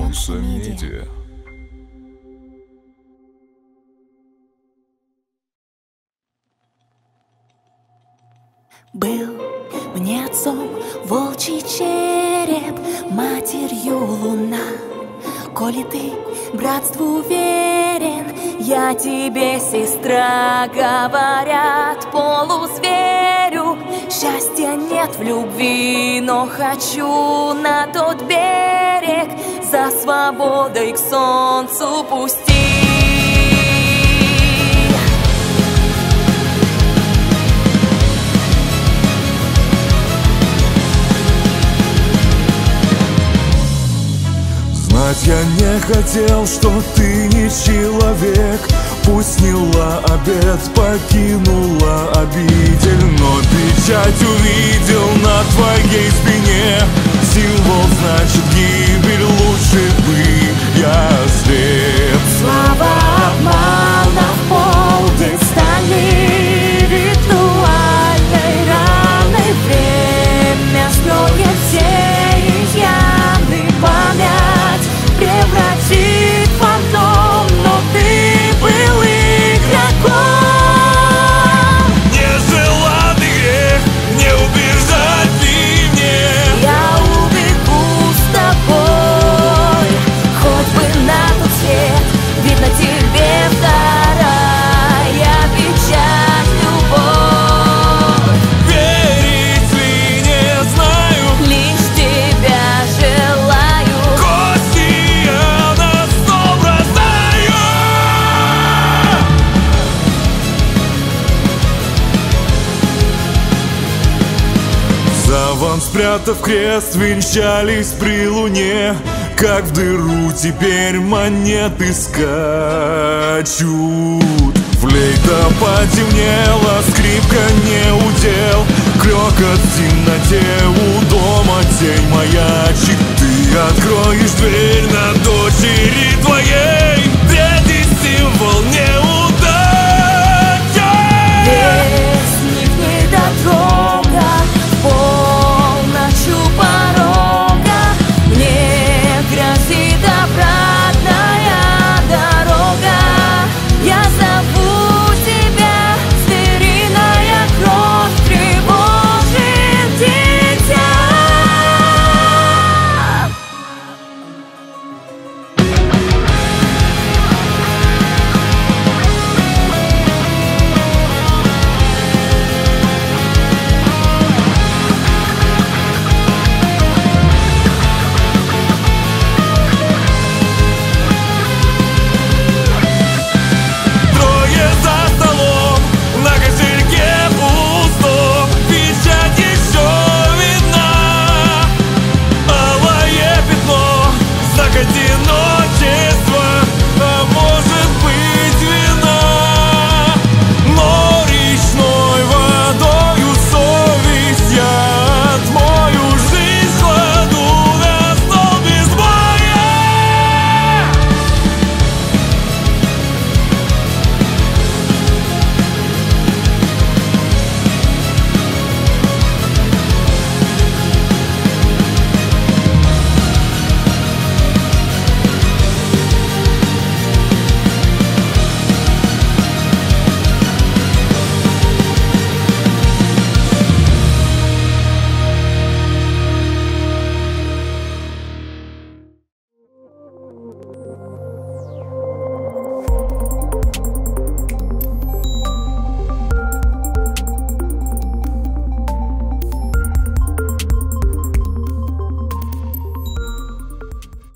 Мансомедиа. Был мне отцом волчий череп, матерью луна. Коли ты братству верен, я тебе сестра, говорят, полузверю. Счастья нет в любви, но хочу на тот берег за свободой к солнцу пусти. Знать я не хотел, что ты не человек. Пусть сняла обет, покинула обитель, но печать увидел на твоей спине. Символ значит гибель, лучше бы я слеп. Слава обмана в полдень стали ритуальной раной. Время строит все изъяны, память превратит в фантом, но ты был игроком. Нежеланный грех, не убеждать ты мне. Я убегу с тобой, хоть бы на тот свет. Видно, тебе вторая печать любовь. Верить ли не знаю, Лишь тебя желаю. кости я на стол бросаю. Заван, спрятав крест, венчались при луне. Как в дыру теперь монеты скачут. Флейта потемнела, скрипка не удел. Клёкот в темноте, у дома тень маячит. Ты откроешь дверь на дочери твоей. Третий символ не